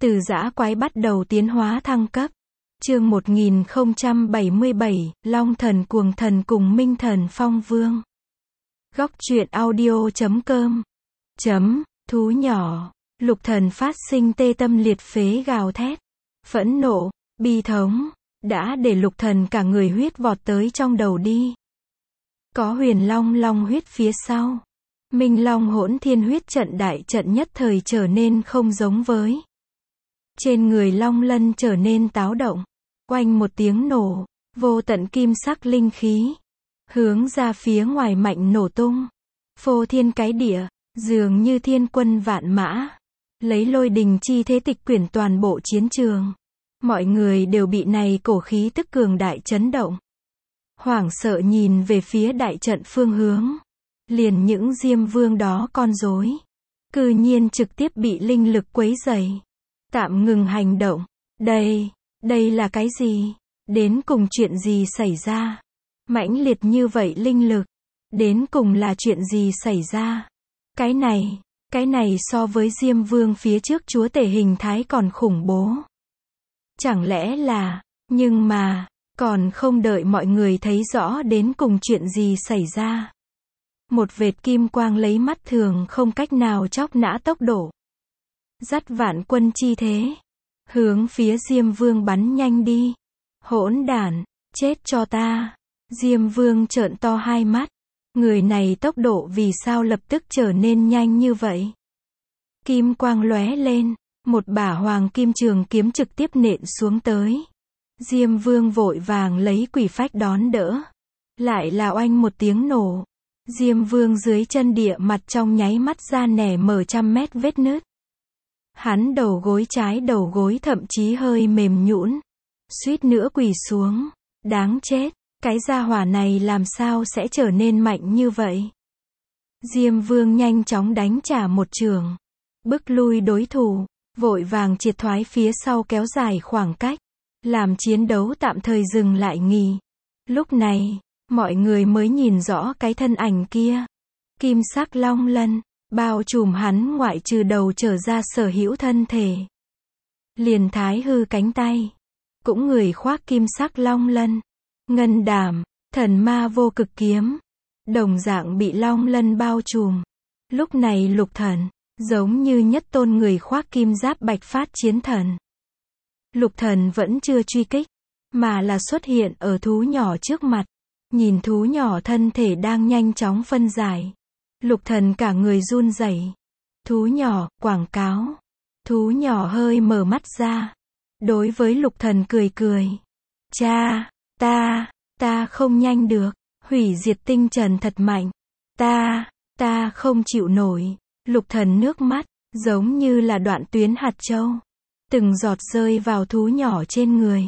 Từ dã quái bắt đầu tiến hóa thăng cấp. Chương 1077, Long thần cuồng thần cùng Minh thần phong vương. Góc truyện audio.com. Thú nhỏ. Lục thần phát sinh tê tâm liệt phế gào thét. Phẫn nộ, bi thống, đã để lục thần cả người huyết vọt tới trong đầu đi. Có huyền long long huyết phía sau. Minh long hỗn thiên huyết trận đại trận nhất thời trở nên không giống với. Trên người long lân trở nên táo động. Oanh một tiếng nổ, vô tận kim sắc linh khí hướng ra phía ngoài mạnh nổ tung. Phô thiên cái địa, dường như thiên quân vạn mã, lấy lôi đình chi thế tịch quyển toàn bộ chiến trường. Mọi người đều bị này cổ khí tức cường đại chấn động. Hoảng sợ nhìn về phía đại trận phương hướng. Liền những Diêm Vương đó con rối, cư nhiên trực tiếp bị linh lực quấy rầy, tạm ngừng hành động. Đây là cái gì? Đến cùng chuyện gì xảy ra? Mãnh liệt như vậy linh lực, đến cùng là chuyện gì xảy ra? Cái này so với Diêm Vương phía trước chúa tể hình thái còn khủng bố. Chẳng lẽ là, nhưng mà, còn không đợi mọi người thấy rõ đến cùng chuyện gì xảy ra. Một vệt kim quang lấy mắt thường không cách nào chóc nã tốc độ. Dắt vạn quân chi thế. Hướng phía Diêm Vương bắn nhanh đi. Hỗn đản, chết cho ta. Diêm Vương trợn to hai mắt. Người này tốc độ vì sao lập tức trở nên nhanh như vậy? Kim quang lóe lên. Một bả hoàng kim trường kiếm trực tiếp nện xuống tới. Diêm Vương vội vàng lấy quỷ phách đón đỡ. Lại là oanh một tiếng nổ. Diêm Vương dưới chân địa mặt trong nháy mắt ra nẻ mở trăm mét vết nứt. Hắn đầu gối trái đầu gối thậm chí hơi mềm nhũn, suýt nữa quỳ xuống. Đáng chết, cái gia hỏa này làm sao sẽ trở nên mạnh như vậy? Diêm Vương nhanh chóng đánh trả một chưởng, bức lui đối thủ, vội vàng triệt thoái phía sau kéo dài khoảng cách, làm chiến đấu tạm thời dừng lại nghỉ. Lúc này, mọi người mới nhìn rõ cái thân ảnh kia. Kim sắc long lân, bao trùm hắn ngoại trừ đầu trở ra sở hữu thân thể. Liền thái hư cánh tay. Cũng người khoác kim sắc long lân. Ngân đảm, thần ma vô cực kiếm. Đồng dạng bị long lân bao trùm. Lúc này lục thần, giống như nhất tôn người khoác kim giáp bạch phát chiến thần. Lục thần vẫn chưa truy kích, mà là xuất hiện ở thú nhỏ trước mặt. Nhìn thú nhỏ thân thể đang nhanh chóng phân giải. Lục thần cả người run rẩy. Thú nhỏ, quảng cáo. Thú nhỏ hơi mở mắt ra. Đối với lục thần cười cười. Cha, ta không nhanh được. Hủy diệt tinh trần thật mạnh. Ta không chịu nổi. Lục thần nước mắt, giống như là đoạn tuyến hạt châu. Từng giọt rơi vào thú nhỏ trên người.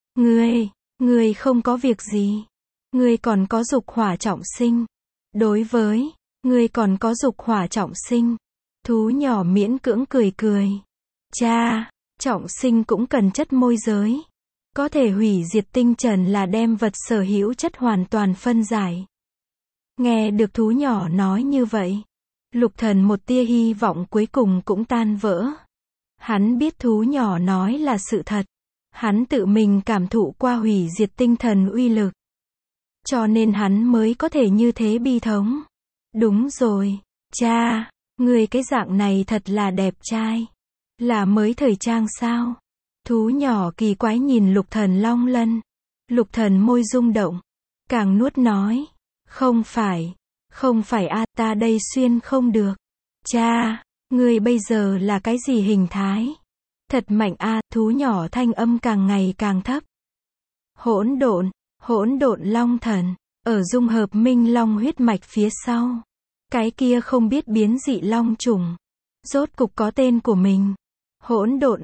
Ngươi không có việc gì. Ngươi còn có dục hỏa trọng sinh. Đối với, ngươi còn có dục hỏa trọng sinh. Thú nhỏ miễn cưỡng cười cười. Cha, trọng sinh cũng cần chất môi giới. Có thể hủy diệt tinh trần là đem vật sở hữu chất hoàn toàn phân giải. Nghe được thú nhỏ nói như vậy. Lục thần một tia hy vọng cuối cùng cũng tan vỡ. Hắn biết thú nhỏ nói là sự thật. Hắn tự mình cảm thụ qua hủy diệt tinh thần uy lực. Cho nên hắn mới có thể như thế bi thống. Đúng rồi, cha, người cái dạng này thật là đẹp trai. Là mới thời trang sao? Thú nhỏ kỳ quái nhìn lục thần long lân. Lục thần môi rung động. Càng nuốt nói. Không phải ta đây xuyên không được. Cha, người bây giờ là cái gì hình thái? Thật mạnh thú nhỏ thanh âm càng ngày càng thấp. Hỗn độn long thần, ở dung hợp minh long huyết mạch phía sau. Cái kia không biết biến dị long trùng. Rốt cục có tên của mình. Hỗn độn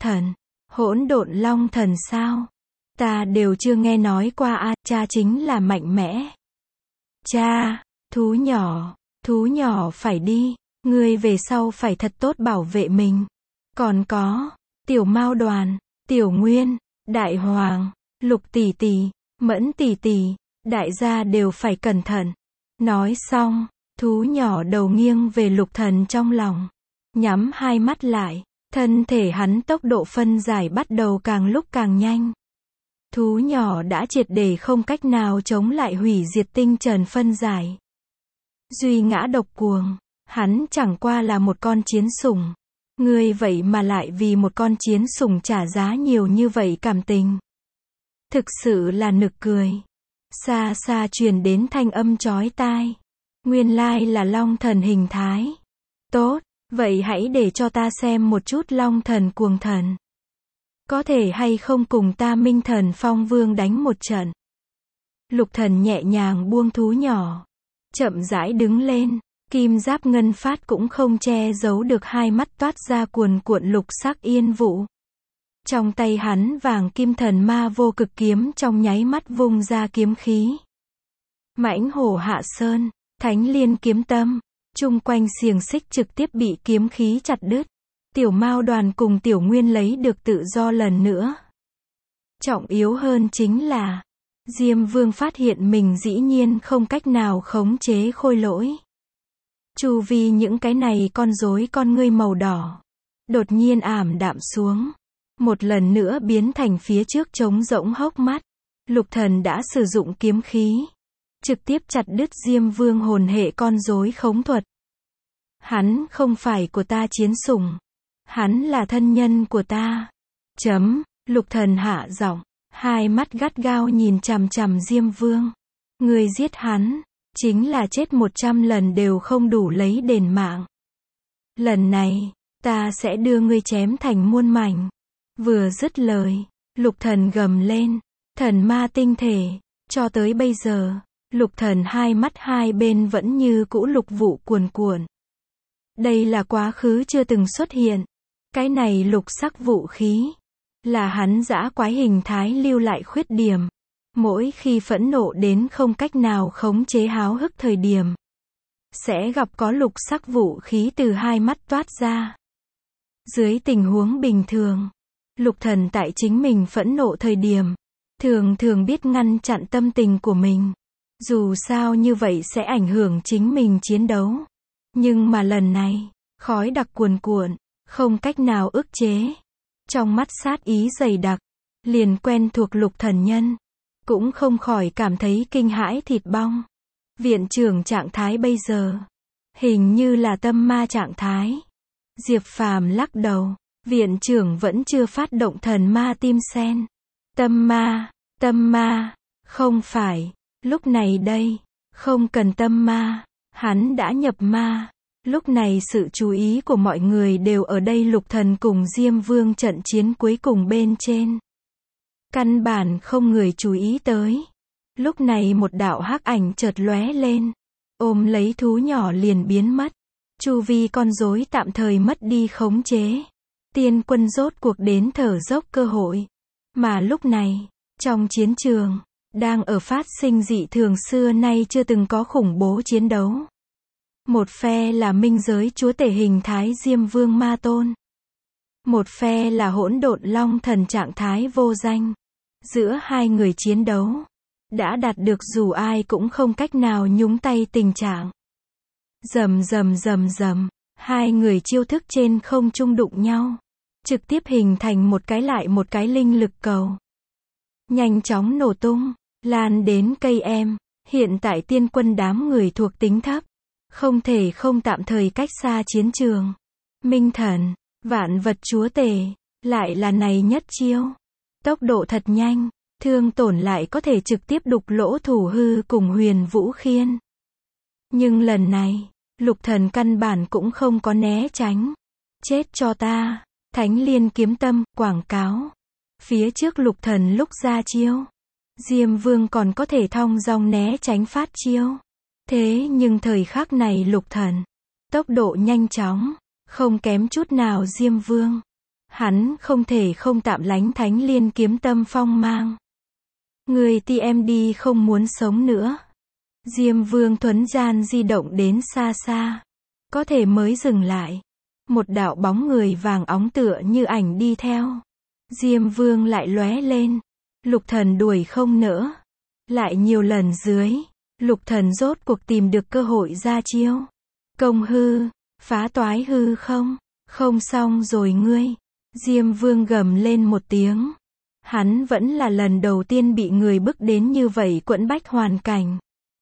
long thần sao? Ta đều chưa nghe nói qua cha chính là mạnh mẽ. Cha, thú nhỏ phải đi. Ngươi về sau phải thật tốt bảo vệ mình. Còn có, tiểu mao đoàn, tiểu nguyên, đại hoàng, lục tỷ tỷ, mẫn tỷ tỷ, đại gia đều phải cẩn thận. Nói xong, thú nhỏ đầu nghiêng về lục thần trong lòng. Nhắm hai mắt lại, Thân thể hắn tốc độ phân giải bắt đầu càng lúc càng nhanh. Thú nhỏ đã triệt để không cách nào chống lại hủy diệt tinh trần phân giải. Duy ngã độc cuồng, hắn chẳng qua là một con chiến sủng. Ngươi vậy mà lại vì một con chiến sủng trả giá nhiều như vậy cảm tình. Thực sự là nực cười. Xa xa truyền đến thanh âm chói tai. Nguyên lai là Long Thần hình thái. Tốt, vậy hãy để cho ta xem một chút Long Thần cuồng thần. Có thể hay không cùng ta Minh Thần Phong Vương đánh một trận. Lục Thần nhẹ nhàng buông thú nhỏ. Chậm rãi đứng lên. Kim giáp ngân phát cũng không che giấu được hai mắt toát ra cuồn cuộn lục sắc yên vụ. Trong tay hắn vàng kim thần ma vô cực kiếm trong nháy mắt vung ra kiếm khí. Mãnh hổ hạ sơn, thánh liên kiếm tâm, chung quanh xiềng xích trực tiếp bị kiếm khí chặt đứt. Tiểu Mao Đoàn cùng Tiểu Nguyên lấy được tự do lần nữa. Trọng yếu hơn chính là, Diêm Vương phát hiện mình dĩ nhiên không cách nào khống chế khôi lỗi. Chu vi những cái này con rối con ngươi màu đỏ, đột nhiên ảm đạm xuống. Một lần nữa biến thành phía trước trống rỗng hốc mắt. Lục Thần đã sử dụng kiếm khí. Trực tiếp chặt đứt Diêm Vương hồn hệ con rối khống thuật. Hắn không phải của ta chiến sủng. Hắn là thân nhân của ta. Lục Thần hạ giọng. Hai mắt gắt gao nhìn chằm chằm Diêm Vương. Người giết hắn, chính là chết 100 lần đều không đủ lấy đền mạng. Lần này, ta sẽ đưa ngươi chém thành muôn mảnh. Vừa dứt lời, Lục Thần gầm lên. Thần ma tinh thể. Cho tới bây giờ, Lục Thần hai mắt hai bên vẫn như cũ lục vụ cuồn cuộn. Đây là quá khứ chưa từng xuất hiện. Cái này lục sắc vũ khí, là hắn dã quái hình thái lưu lại khuyết điểm. Mỗi khi phẫn nộ đến không cách nào khống chế háo hức thời điểm, sẽ gặp có lục sắc vũ khí từ hai mắt toát ra. Dưới tình huống bình thường, Lục Thần tại chính mình phẫn nộ thời điểm, thường biết ngăn chặn tâm tình của mình. Dù sao như vậy sẽ ảnh hưởng chính mình chiến đấu. Nhưng mà lần này, khói đặc cuồn cuộn, không cách nào ức chế. Trong mắt sát ý dày đặc, liền quen thuộc Lục Thần nhân, cũng không khỏi cảm thấy kinh hãi thịt bong. Viện trưởng trạng thái bây giờ, hình như là tâm ma trạng thái. Diệp Phàm lắc đầu, viện trưởng vẫn chưa phát động thần ma tim sen. Tâm ma, không phải, lúc này đây, không cần tâm ma, hắn đã nhập ma. Lúc này sự chú ý của mọi người đều ở đây Lục Thần cùng Diêm Vương trận chiến cuối cùng bên trên. Căn bản không người chú ý tới. Lúc này một đạo hắc ảnh chợt lóe lên, ôm lấy thú nhỏ liền biến mất. Chu vi con rối tạm thời mất đi khống chế. Tiên quân rốt cuộc đến thở dốc cơ hội. Mà lúc này, trong chiến trường, đang ở phát sinh dị thường xưa nay chưa từng có khủng bố chiến đấu. Một phe là minh giới chúa tể hình thái Diêm Vương Ma Tôn. Một phe là hỗn độn long thần trạng thái vô danh. Giữa hai người chiến đấu, đã đạt được dù ai cũng không cách nào nhúng tay tình trạng. Rầm, hai người chiêu thức trên không trung đụng nhau. Trực tiếp hình thành một cái lại một cái linh lực cầu. Nhanh chóng nổ tung, lan đến cây em. Hiện tại tiên quân đám người thuộc tính thấp. Không thể không tạm thời cách xa chiến trường. Minh thần, vạn vật chúa tể, lại là này nhất chiêu. Tốc độ thật nhanh, thương tổn lại có thể trực tiếp đục lỗ thủ hư cùng Huyền Vũ Khiên. Nhưng lần này, Lục Thần căn bản cũng không có né tránh. Chết cho ta, Thánh Liên kiếm tâm, quảng cáo. Phía trước Lục Thần lúc ra chiêu, Diêm Vương còn có thể thong dong né tránh phát chiêu. Thế nhưng thời khắc này Lục Thần, tốc độ nhanh chóng, không kém chút nào Diêm Vương. Hắn không thể không tạm lánh Thánh Liên kiếm tâm phong mang. Người TMD không muốn sống nữa. Diêm Vương thuấn gian di động đến xa xa. Có thể mới dừng lại. Một đạo bóng người vàng óng tựa như ảnh đi theo. Diêm Vương lại lóe lên. Lục Thần đuổi không nỡ. Lại nhiều lần dưới. Lục Thần rốt cuộc tìm được cơ hội ra chiêu. Công hư, phá toái hư không. Không xong rồi ngươi. Diêm Vương gầm lên một tiếng. Hắn vẫn là lần đầu tiên bị người bức đến như vậy quẫn bách hoàn cảnh.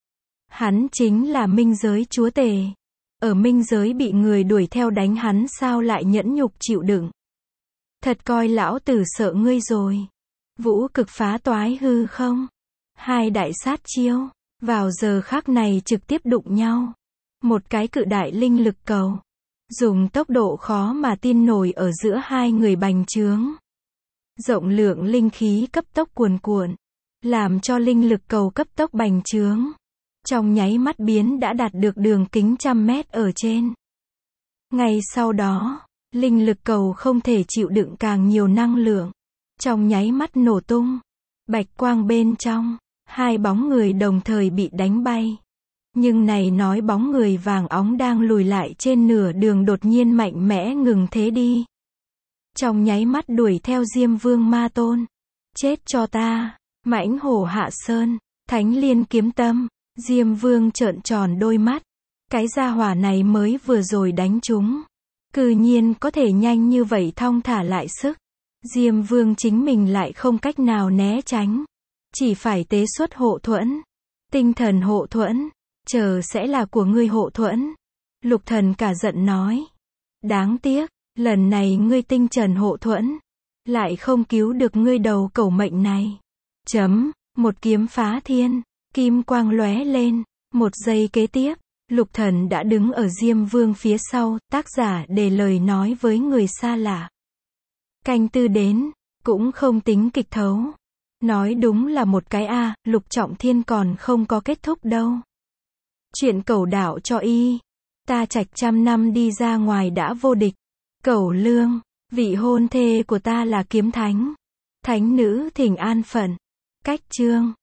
Hắn chính là minh giới chúa tể. Ở minh giới bị người đuổi theo đánh hắn sao lại nhẫn nhục chịu đựng. Thật coi lão tử sợ ngươi rồi. Vũ cực phá toái hư không. Hai đại sát chiêu. Vào giờ khắc này trực tiếp đụng nhau. Một cái cự đại linh lực cầu. Dùng tốc độ khó mà tin nổi ở giữa hai người bành trướng. Rộng lượng linh khí cấp tốc cuồn cuộn. Làm cho linh lực cầu cấp tốc bành trướng. Trong nháy mắt biến đã đạt được đường kính 100 mét ở trên. Ngay sau đó, linh lực cầu không thể chịu đựng càng nhiều năng lượng. Trong nháy mắt nổ tung. Bạch quang bên trong, hai bóng người đồng thời bị đánh bay. Nhưng này nói bóng người vàng óng đang lùi lại trên nửa đường đột nhiên mạnh mẽ ngừng thế đi. Trong nháy mắt đuổi theo Diêm Vương Ma Tôn. Chết cho ta, mãnh hổ hạ sơn, thánh liên kiếm tâm. Diêm Vương trợn tròn đôi mắt. Cái gia hỏa này mới vừa rồi đánh chúng. Cư nhiên có thể nhanh như vậy thong thả lại sức. Diêm Vương chính mình lại không cách nào né tránh. Chỉ phải tế xuất hộ thuẫn. Tinh thần hộ thuẫn. Chờ sẽ là của ngươi hộ thuẫn. Lục Thần cả giận nói. Đáng tiếc, lần này ngươi tinh trần hộ thuẫn. Lại không cứu được ngươi đầu cẩu mệnh này. Một kiếm phá thiên. Kim quang lóe lên. Một giây kế tiếp, Lục Thần đã đứng ở Diêm Vương phía sau. Tác giả để lời nói với người xa lạ. Canh tư đến, cũng không tính kịch thấu. Nói đúng là một cái Lục Trọng Thiên còn không có kết thúc đâu. Chuyện cẩu đạo cho y. Ta trạch 100 năm đi ra ngoài đã vô địch. Cẩu lương, vị hôn thê của ta là kiếm thánh. Thánh nữ thỉnh an phận. Cách chương.